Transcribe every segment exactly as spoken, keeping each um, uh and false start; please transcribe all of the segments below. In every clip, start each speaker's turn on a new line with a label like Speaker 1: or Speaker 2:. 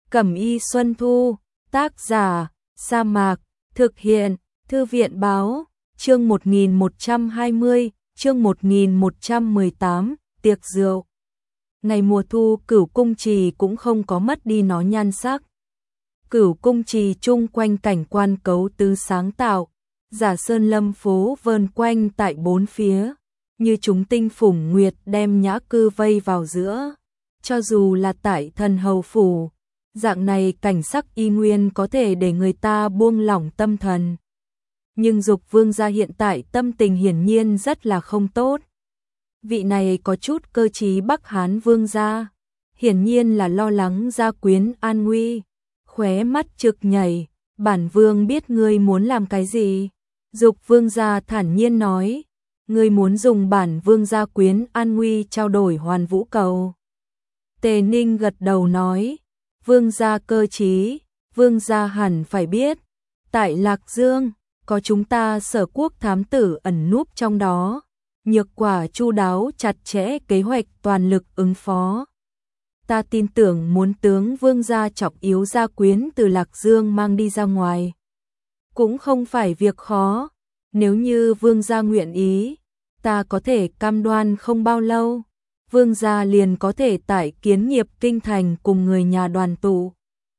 Speaker 1: Cẩm y Xuân Thu, tác giả, Sa Mạc, thực hiện, Thư viện báo, chương một nghìn một trăm hai mươi, chương một nghìn một trăm mười tám, tiệc rượu. Ngày mùa thu Cửu Cung Trì cũng không có mất đi nó nhan sắc. Cửu Cung Trì chung quanh cảnh quan cấu tứ sáng tạo, giả sơn lâm phố vờn quanh tại bốn phía, như chúng tinh phủng nguyệt đem nhã cư vây vào giữa. Cho dù là tại Thần Hầu Phủ, dạng này cảnh sắc y nguyên có thể để người ta buông lỏng tâm thần. Nhưng Dục Vương gia hiện tại tâm tình hiển nhiên rất là không tốt. Vị này có chút cơ trí Bắc Hán Vương gia, hiển nhiên là lo lắng gia quyến an nguy, khóe mắt trực nhảy, bản vương biết ngươi muốn làm cái gì. Dục Vương gia thản nhiên nói, ngươi muốn dùng bản vương gia quyến an nguy trao đổi Hoàn Vũ Cầu. Tề Ninh gật đầu nói, vương gia cơ trí, vương gia hẳn phải biết, tại Lạc Dương, có chúng ta Sở Quốc thám tử ẩn núp trong đó, Nhược Quả chu đáo chặt chẽ kế hoạch toàn lực ứng phó. Ta tin tưởng muốn tướng vương gia trọng yếu gia quyến từ Lạc Dương mang đi ra ngoài, cũng không phải việc khó, nếu như vương gia nguyện ý, ta có thể cam đoan không bao lâu, vương gia liền có thể tại Kiến Nghiệp kinh thành cùng người nhà đoàn tụ.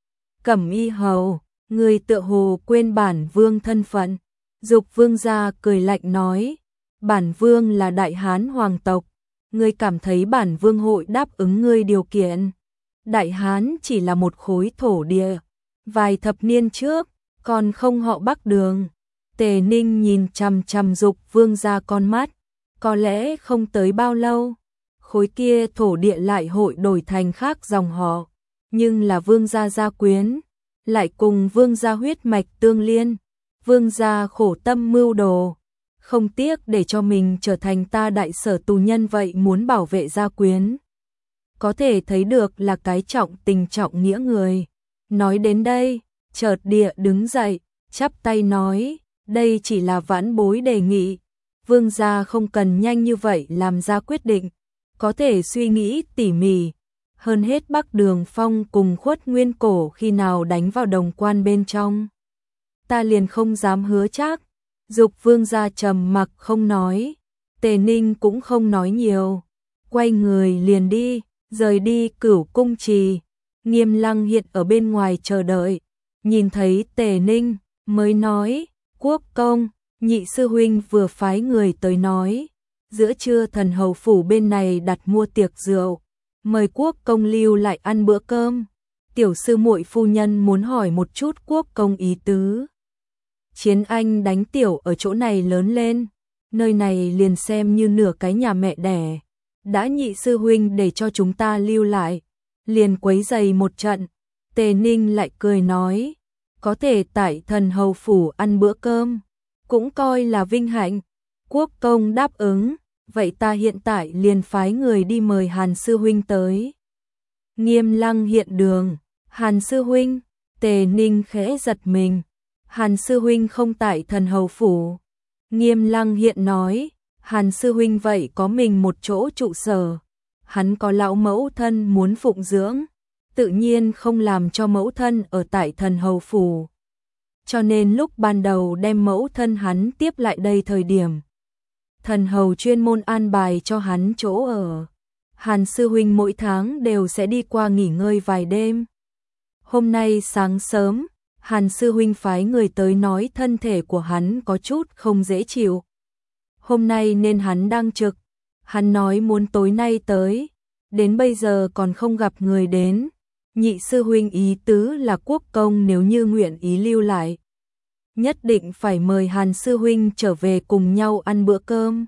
Speaker 1: Cẩm y hầu, người tựa hồ quên bản vương thân phận. Dục Vương gia cười lạnh nói, bản vương là Đại Hán hoàng tộc, ngươi cảm thấy bản vương hội đáp ứng ngươi điều kiện. Đại Hán chỉ là một khối thổ địa, vài thập niên trước, còn không họ Bắc Đường. Tề Ninh nhìn chằm chằm Dục Vương gia con mắt, có lẽ không tới bao lâu, khối kia thổ địa lại hội đổi thành khác dòng họ, nhưng là vương gia gia quyến, lại cùng vương gia huyết mạch tương liên. Vương gia khổ tâm mưu đồ, không tiếc để cho mình trở thành ta đại sở tù nhân vậy muốn bảo vệ gia quyến. Có thể thấy được là cái trọng tình trọng nghĩa người. Nói đến đây, chợt địa đứng dậy, chắp tay nói, đây chỉ là vãn bối đề nghị. Vương gia không cần nhanh như vậy làm ra quyết định, có thể suy nghĩ tỉ mỉ. Hơn hết Bắc Đường Phong cùng Khuất Nguyên Cổ khi nào đánh vào đồng quan bên trong, ta liền không dám hứa chắc. Dục Vương gia trầm mặc không nói, Tề Ninh cũng không nói nhiều, quay người liền đi, rời đi Cửu Cung Trì. Nghiêm Lăng hiện ở bên ngoài chờ đợi, nhìn thấy Tề Ninh mới nói, Quốc công, nhị sư huynh vừa phái người tới nói, giữa trưa Thần Hầu Phủ bên này đặt mua tiệc rượu, mời Quốc công lưu lại ăn bữa cơm. Tiểu sư muội phu nhân muốn hỏi một chút Quốc công ý tứ. Chiến Anh đánh tiểu ở chỗ này lớn lên, nơi này liền xem như nửa cái nhà mẹ đẻ. Đã nhị sư huynh để cho chúng ta lưu lại, liền quấy giày một trận. Tề Ninh lại cười nói, có thể tại Thần Hầu Phủ ăn bữa cơm, cũng coi là vinh hạnh. Quốc công đáp ứng, vậy ta hiện tại liền phái người đi mời Hàn sư huynh tới. Nghiêm Lăng hiện đường, Hàn sư huynh, Tề Ninh khẽ giật mình. Hàn sư huynh không tại Thần Hầu Phủ. Nghiêm Lăng hiện nói, Hàn sư huynh vậy có mình một chỗ trụ sở, hắn có lão mẫu thân muốn phụng dưỡng, tự nhiên không làm cho mẫu thân ở tại Thần Hầu Phủ. Cho nên lúc ban đầu đem mẫu thân hắn tiếp lại đây thời điểm, Thần Hầu chuyên môn an bài cho hắn chỗ ở. Hàn sư huynh mỗi tháng đều sẽ đi qua nghỉ ngơi vài đêm. Hôm nay sáng sớm, Hàn sư huynh phái người tới nói thân thể của hắn có chút không dễ chịu. Hôm nay nên hắn đang trực, hắn nói muốn tối nay tới, đến bây giờ còn không gặp người đến. Nhị sư huynh ý tứ là Quốc công nếu như nguyện ý lưu lại, nhất định phải mời Hàn sư huynh trở về cùng nhau ăn bữa cơm.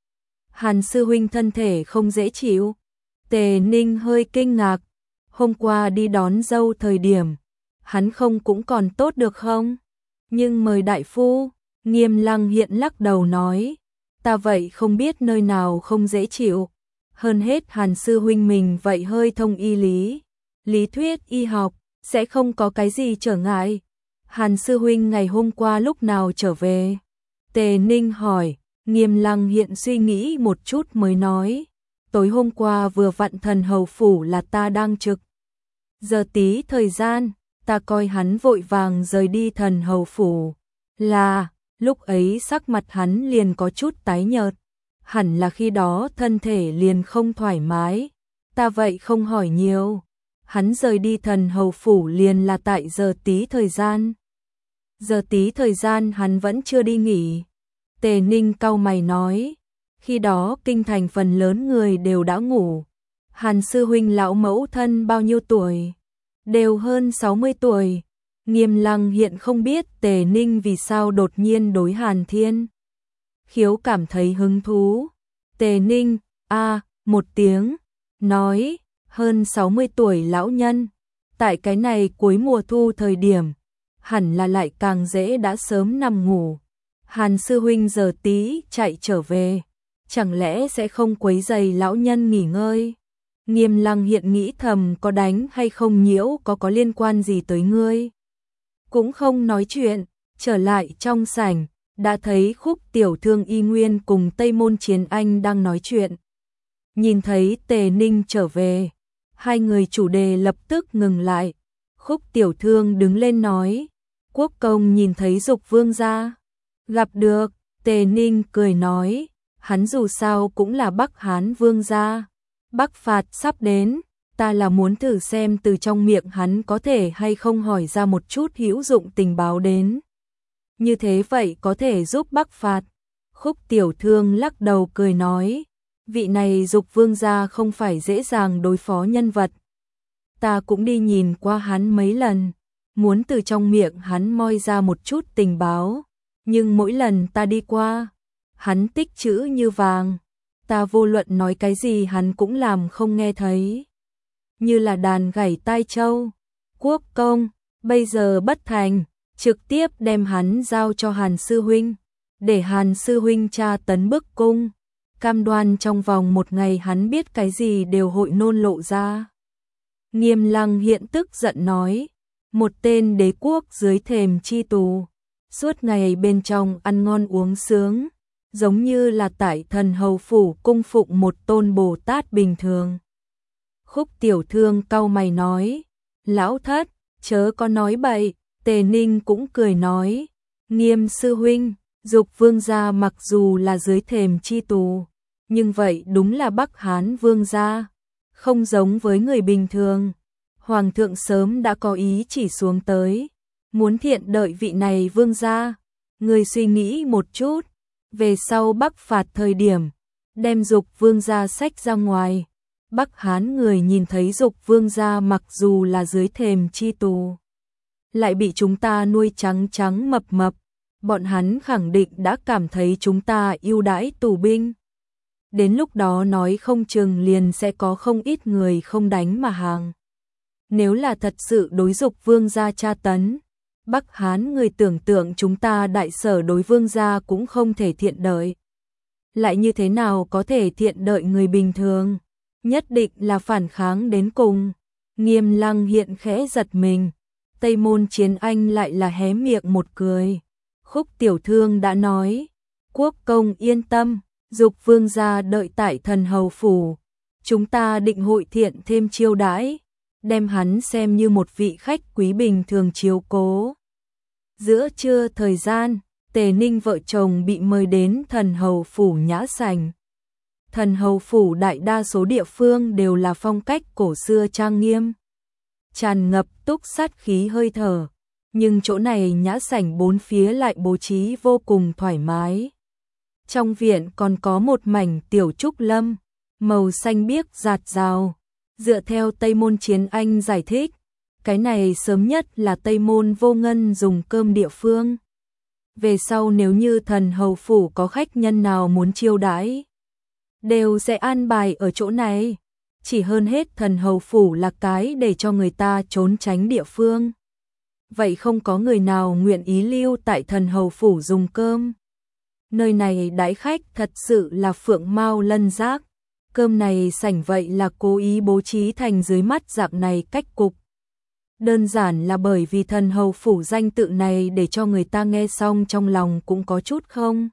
Speaker 1: Hàn sư huynh thân thể không dễ chịu. Tề Ninh hơi kinh ngạc, hôm qua đi đón dâu thời điểm, hắn không cũng còn tốt được không? Nhưng mời đại phu, Nghiêm Lăng hiện lắc đầu nói, ta vậy không biết nơi nào không dễ chịu. Hơn hết Hàn sư huynh mình vậy hơi thông y lý, lý thuyết y học, sẽ không có cái gì trở ngại. Hàn sư huynh ngày hôm qua lúc nào trở về? Tề Ninh hỏi. Nghiêm Lăng hiện suy nghĩ một chút mới nói, tối hôm qua vừa vặn Thần Hầu Phủ là ta đang trực. Giờ tí thời gian, ta coi hắn vội vàng rời đi thần hầu phủ. Là, lúc ấy sắc mặt hắn liền có chút tái nhợt. Hẳn là khi đó thân thể liền không thoải mái. Ta vậy không hỏi nhiều. Hắn rời đi thần hầu phủ liền là tại giờ tí thời gian. Giờ tí thời gian hắn vẫn chưa đi nghỉ. Tề Ninh cau mày nói. Khi đó kinh thành phần lớn người đều đã ngủ. Hàn sư huynh lão mẫu thân bao nhiêu tuổi? Đều hơn sáu mươi tuổi. Nghiêm Lăng hiện không biết Tề Ninh vì sao đột nhiên đối Hàn Thiên Khiếu cảm thấy hứng thú. Tề Ninh, a một tiếng, nói, hơn sáu mươi tuổi lão nhân. Tại cái này cuối mùa thu thời điểm, hẳn là lại càng dễ đã sớm nằm ngủ. Hàn sư huynh giờ tí chạy trở về, chẳng lẽ sẽ không quấy rầy lão nhân nghỉ ngơi? Nghiêm Lăng hiện nghĩ thầm có đánh hay không nhiễu có có liên quan gì tới ngươi. Cũng không nói chuyện, trở lại trong sảnh, đã thấy Khúc Tiểu Thương Y Nguyên cùng Tây Môn Chiến Anh đang nói chuyện. Nhìn thấy Tề Ninh trở về, hai người chủ đề lập tức ngừng lại. Khúc Tiểu Thương đứng lên nói, Quốc công nhìn thấy Dục Vương gia. Gặp được, Tề Ninh cười nói, hắn dù sao cũng là Bắc Hán Vương gia. Bắc phạt sắp đến, ta là muốn thử xem từ trong miệng hắn có thể hay không hỏi ra một chút hữu dụng tình báo đến. Như thế vậy có thể giúp Bắc phạt. Khúc Tiểu Thương lắc đầu cười nói, vị này Dục Vương gia không phải dễ dàng đối phó nhân vật. Ta cũng đi nhìn qua hắn mấy lần, muốn từ trong miệng hắn moi ra một chút tình báo, nhưng mỗi lần ta đi qua, hắn tích trữ như vàng, ta vô luận nói cái gì hắn cũng làm không nghe thấy. Như là đàn gảy tai châu. Quốc công, bây giờ bất thành, trực tiếp đem hắn giao cho Hàn sư huynh, để Hàn sư huynh tra tấn bức cung, cam đoan trong vòng một ngày hắn biết cái gì đều hội nôn lộ ra. Nghiêm Lăng hiện tức giận nói, một tên đế quốc dưới thềm chi tù, suốt ngày bên trong ăn ngon uống sướng, giống như là tại thần hầu phủ cung phụng một tôn Bồ Tát bình thường. Khúc Tiểu Thương cau mày nói, lão thất, chớ có nói bậy. Tề Ninh cũng cười nói, Nghiêm sư huynh, Dục Vương gia mặc dù là dưới thềm chi tù, nhưng vậy đúng là Bắc Hán Vương gia, không giống với người bình thường. Hoàng thượng sớm đã có ý chỉ xuống tới, muốn thiện đợi vị này vương gia. Người suy nghĩ một chút, về sau Bắc phạt thời điểm, đem Dục Vương gia xách ra ngoài. Bắc Hán người nhìn thấy Dục Vương gia mặc dù là dưới thềm chi tù, lại bị chúng ta nuôi trắng trắng mập mập, bọn hắn khẳng định đã cảm thấy chúng ta ưu đãi tù binh. Đến lúc đó nói không chừng liền sẽ có không ít người không đánh mà hàng. Nếu là thật sự đối Dục Vương gia tra tấn, Bắc Hán người tưởng tượng chúng ta đại sở đối vương gia cũng không thể thiện đợi. Lại như thế nào có thể thiện đợi người bình thường, nhất định là phản kháng đến cùng. Nghiêm Lăng hiện khẽ giật mình, Tây Môn Chiến Anh lại là hé miệng một cười. Khúc Tiểu Thương đã nói, quốc công yên tâm, Dục Vương gia đợi tại thần hầu phủ, chúng ta định hội thiện thêm chiêu đãi, đem hắn xem như một vị khách quý bình thường chiếu cố. Giữa trưa thời gian, Tề Ninh vợ chồng bị mời đến thần hầu phủ nhã sảnh. Thần hầu phủ đại đa số địa phương đều là phong cách cổ xưa trang nghiêm, tràn ngập túc sát khí hơi thở, nhưng chỗ này nhã sảnh bốn phía lại bố trí vô cùng thoải mái. Trong viện còn có một mảnh tiểu trúc lâm, màu xanh biếc rạt rào. Dựa theo Tây Môn Chiến Anh giải thích, cái này sớm nhất là Tây Môn Vô Ngân dùng cơm địa phương. Về sau nếu như thần hầu phủ có khách nhân nào muốn chiêu đãi, đều sẽ an bài ở chỗ này. Chỉ hơn hết thần hầu phủ là cái để cho người ta trốn tránh địa phương. Vậy không có người nào nguyện ý lưu tại thần hầu phủ dùng cơm. Nơi này đãi khách thật sự là phượng mao lân giác. Cơm này sảnh vậy là cố ý bố trí thành dưới mắt dạng này cách cục. Đơn giản là bởi vì thần hầu phủ danh tự này để cho người ta nghe xong trong lòng cũng có chút không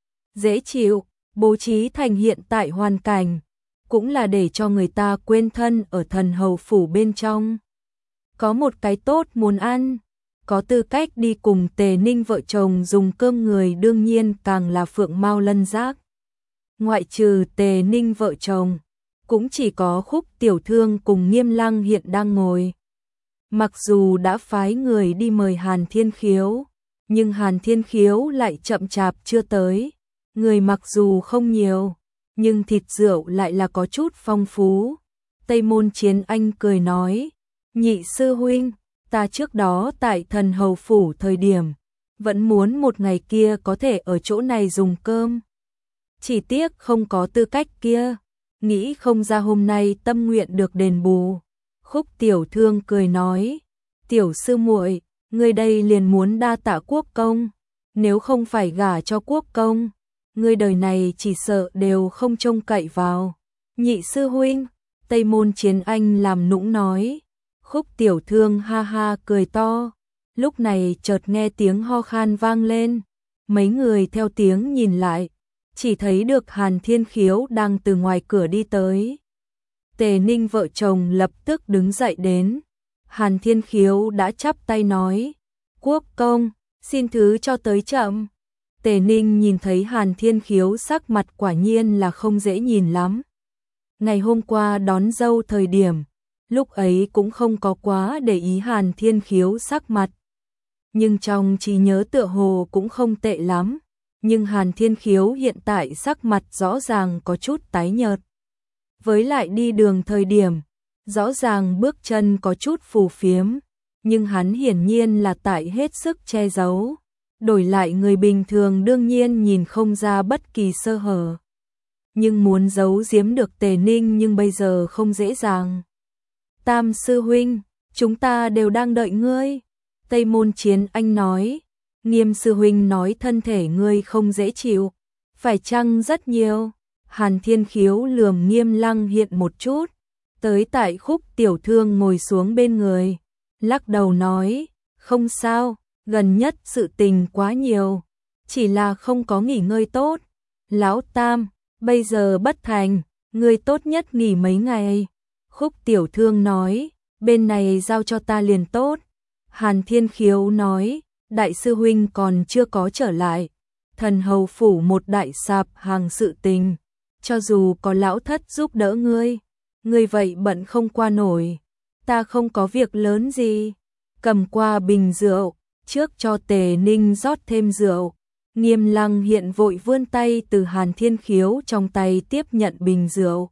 Speaker 1: dễ chịu, bố trí thành hiện tại hoàn cảnh, cũng là để cho người ta quên thân ở thần hầu phủ bên trong. có một cái tốt muốn ăn, có tư cách đi cùng Tề Ninh vợ chồng dùng cơm người đương nhiên càng là Phượng Mao Lân Giác. Ngoại trừ Tề Ninh vợ chồng, cũng chỉ có Khúc tiểu thư cùng Nghiêm Lăng hiện đang ngồi. Mặc dù đã phái người đi mời Hàn Thiên Khiếu, nhưng Hàn Thiên Khiếu lại chậm chạp chưa tới. Người mặc dù không nhiều, nhưng thịt rượu lại là có chút phong phú. Tây Môn Chiến Anh cười nói, nhị sư huynh, ta trước đó tại Thần Hầu Phủ thời điểm, vẫn muốn một ngày kia có thể ở chỗ này dùng cơm. Chỉ tiếc không có tư cách kia, nghĩ không ra hôm nay tâm nguyện được đền bù. Khúc tiểu thư cười nói, tiểu sư muội, ngươi đây liền muốn đa tạ quốc công, nếu không phải gả cho quốc công, ngươi đời này chỉ sợ đều không trông cậy vào. Nhị sư huynh, Tây Môn Chiến Anh làm nũng nói. Khúc tiểu thư ha ha cười to, lúc này chợt nghe tiếng ho khan vang lên, mấy người theo tiếng nhìn lại, chỉ thấy được Hàn Thiên Khiếu đang từ ngoài cửa đi tới. Tề Ninh vợ chồng lập tức đứng dậy đến. Hàn Thiên Khiếu đã chắp tay nói, quốc công, xin thứ cho tới chậm. Tề Ninh nhìn thấy Hàn Thiên Khiếu sắc mặt quả nhiên là không dễ nhìn lắm. Ngày hôm qua đón dâu thời điểm, lúc ấy cũng không có quá để ý Hàn Thiên Khiếu sắc mặt. Nhưng trong trí nhớ tựa hồ cũng không tệ lắm. Nhưng Hàn Thiên Khiếu hiện tại sắc mặt rõ ràng có chút tái nhợt. Với lại đi đường thời điểm, rõ ràng bước chân có chút phù phiếm, nhưng hắn hiển nhiên là tại hết sức che giấu. Đổi lại người bình thường đương nhiên nhìn không ra bất kỳ sơ hở. Nhưng muốn giấu giếm được Tề Ninh nhưng bây giờ không dễ dàng. Tam sư huynh, chúng ta đều đang đợi ngươi. Tây Môn Chiến Anh nói. Nghiêm sư huynh nói thân thể ngươi không dễ chịu. Phải chăng rất nhiều? Hàn Thiên Khiếu lườm Nghiêm Lăng hiện một chút. Tới tại Khúc tiểu thư ngồi xuống bên người. Lắc đầu nói. Không sao, gần nhất sự tình quá nhiều. Chỉ là không có nghỉ ngơi tốt. Lão Tam, bây giờ bất thành, ngươi tốt nhất nghỉ mấy ngày. Khúc tiểu thư nói, bên này giao cho ta liền tốt. Hàn Thiên Khiếu nói, đại sư huynh còn chưa có trở lại. Thần Hầu Phủ một đại sạp hàng sự tình. Cho dù có lão thất giúp đỡ ngươi, ngươi vậy bận không qua nổi. Ta không có việc lớn gì. Cầm qua bình rượu, trước cho Tề Ninh rót thêm rượu. Nghiêm Lăng hiện vội vươn tay từ Hàn Thiên Khiếu trong tay tiếp nhận bình rượu.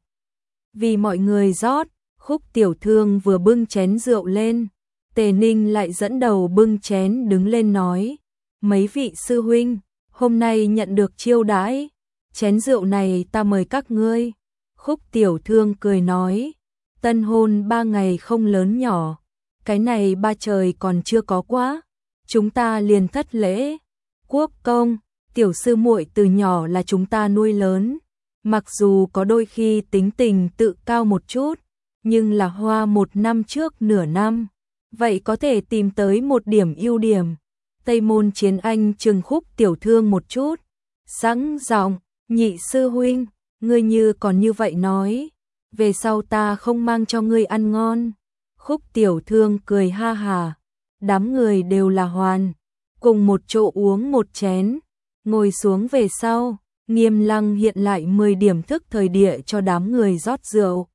Speaker 1: Vì mọi người rót, Khúc tiểu thư vừa bưng chén rượu lên, Tề Ninh lại dẫn đầu bưng chén đứng lên nói, mấy vị sư huynh, hôm nay nhận được chiêu đãi, chén rượu này ta mời các ngươi. Khúc tiểu thư cười nói, tân hôn ba ngày không lớn nhỏ, cái này ba trời còn chưa có quá, chúng ta liền thất lễ. Quốc công, tiểu sư muội từ nhỏ là chúng ta nuôi lớn, mặc dù có đôi khi tính tình tự cao một chút, nhưng là hoa một năm trước nửa năm, vậy có thể tìm tới một điểm ưu điểm. Tây Môn Chiến Anh trừng Khúc tiểu thư một chút, sẵn giọng, nhị sư huynh, ngươi như còn như vậy nói, về sau ta không mang cho ngươi ăn ngon. Khúc tiểu thư cười ha hà, đám người đều là hoàn, cùng một chỗ uống một chén, ngồi xuống về sau, Nghiêm Lăng hiện lại mười điểm thức thời địa cho đám người rót rượu.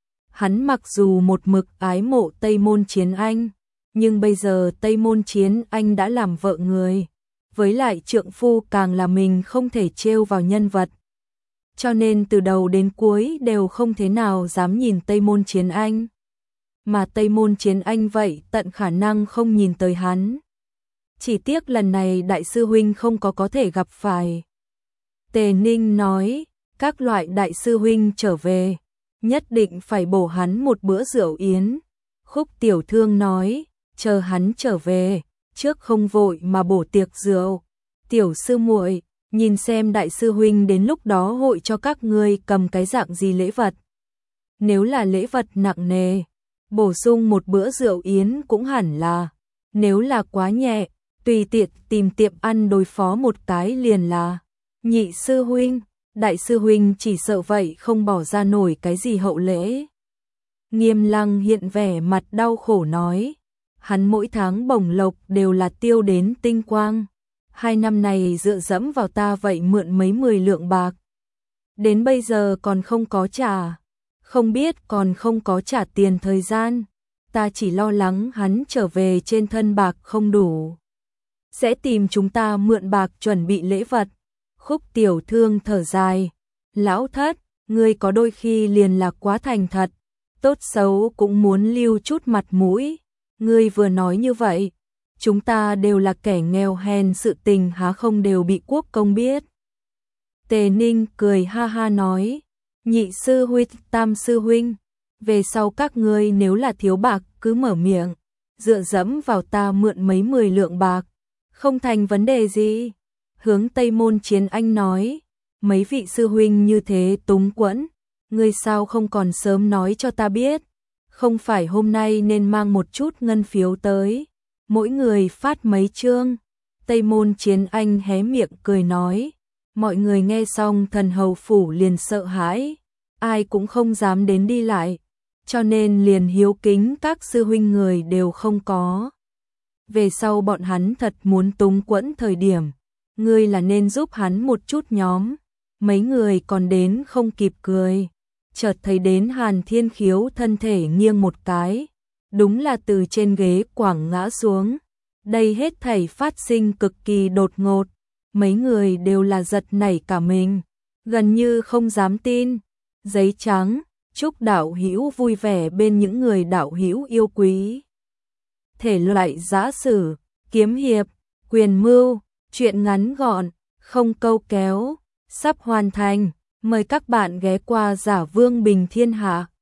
Speaker 1: Hắn mặc dù một mực ái mộ Tây Môn Chiến Anh, nhưng bây giờ Tây Môn Chiến Anh đã làm vợ người, với lại trượng phu càng là mình không thể trêu vào nhân vật. Cho nên từ đầu đến cuối đều không thế nào dám nhìn Tây Môn Chiến Anh. Mà Tây Môn Chiến Anh vậy tận khả năng không nhìn tới hắn. Chỉ tiếc lần này đại sư huynh không có có thể gặp phải. Tề Ninh nói, các loại đại sư huynh trở về, nhất định phải bổ hắn một bữa rượu yến. Khúc tiểu thư nói, chờ hắn trở về, trước không vội mà bổ tiệc rượu. Tiểu sư muội, nhìn xem đại sư huynh đến lúc đó hội cho các ngươi cầm cái dạng gì lễ vật. Nếu là lễ vật nặng nề, bổ sung một bữa rượu yến cũng hẳn là. Nếu là quá nhẹ, tùy tiện tìm tiệm ăn đối phó một cái liền là. Nhị sư huynh, đại sư huynh chỉ sợ vậy không bỏ ra nổi cái gì hậu lễ. Nghiêm Lăng hiện vẻ mặt đau khổ nói, hắn mỗi tháng bổng lộc đều là tiêu đến tinh quang. Hai năm này dựa dẫm vào ta vậy mượn mấy mười lượng bạc. Đến bây giờ còn không có trả, không biết còn không có trả tiền thời gian. Ta chỉ lo lắng hắn trở về trên thân bạc không đủ, sẽ tìm chúng ta mượn bạc chuẩn bị lễ vật. Khúc Tiểu Thương thở dài, lão thất, ngươi có đôi khi liền là quá thành thật, tốt xấu cũng muốn lưu chút mặt mũi. Ngươi vừa nói như vậy, chúng ta đều là kẻ nghèo hèn, sự tình há không đều bị quốc công biết. Tề Ninh cười ha ha nói, nhị sư huynh, tam sư huynh, về sau các ngươi nếu là thiếu bạc cứ mở miệng, dựa dẫm vào ta mượn mấy mười lượng bạc, không thành vấn đề gì. Hướng Tây Môn Chiến Anh nói, mấy vị sư huynh như thế túng quẫn, ngươi sao không còn sớm nói cho ta biết, không phải hôm nay nên mang một chút ngân phiếu tới, mỗi người phát mấy chương. Tây Môn Chiến Anh hé miệng cười nói, mọi người nghe xong thần hầu phủ liền sợ hãi, ai cũng không dám đến đi lại, cho nên liền hiếu kính các sư huynh người đều không có. Về sau bọn hắn thật muốn túng quẫn thời điểm, ngươi là nên giúp hắn một chút nhóm. Mấy người còn đến không kịp cười, chợt thấy đến Hàn Thiên Khiếu thân thể nghiêng một cái, đúng là từ trên ghế quẳng ngã xuống. Đây hết thảy phát sinh cực kỳ đột ngột, mấy người đều là giật nảy cả mình, gần như không dám tin. Giấy trắng, chúc đạo hữu vui vẻ bên những người đạo hữu yêu quý. Thể loại giã sử, kiếm hiệp, quyền mưu, truyện ngắn gọn, không câu kéo, sắp hoàn thành. Mời các bạn ghé qua Giả Vương Bình Thiên Hạ.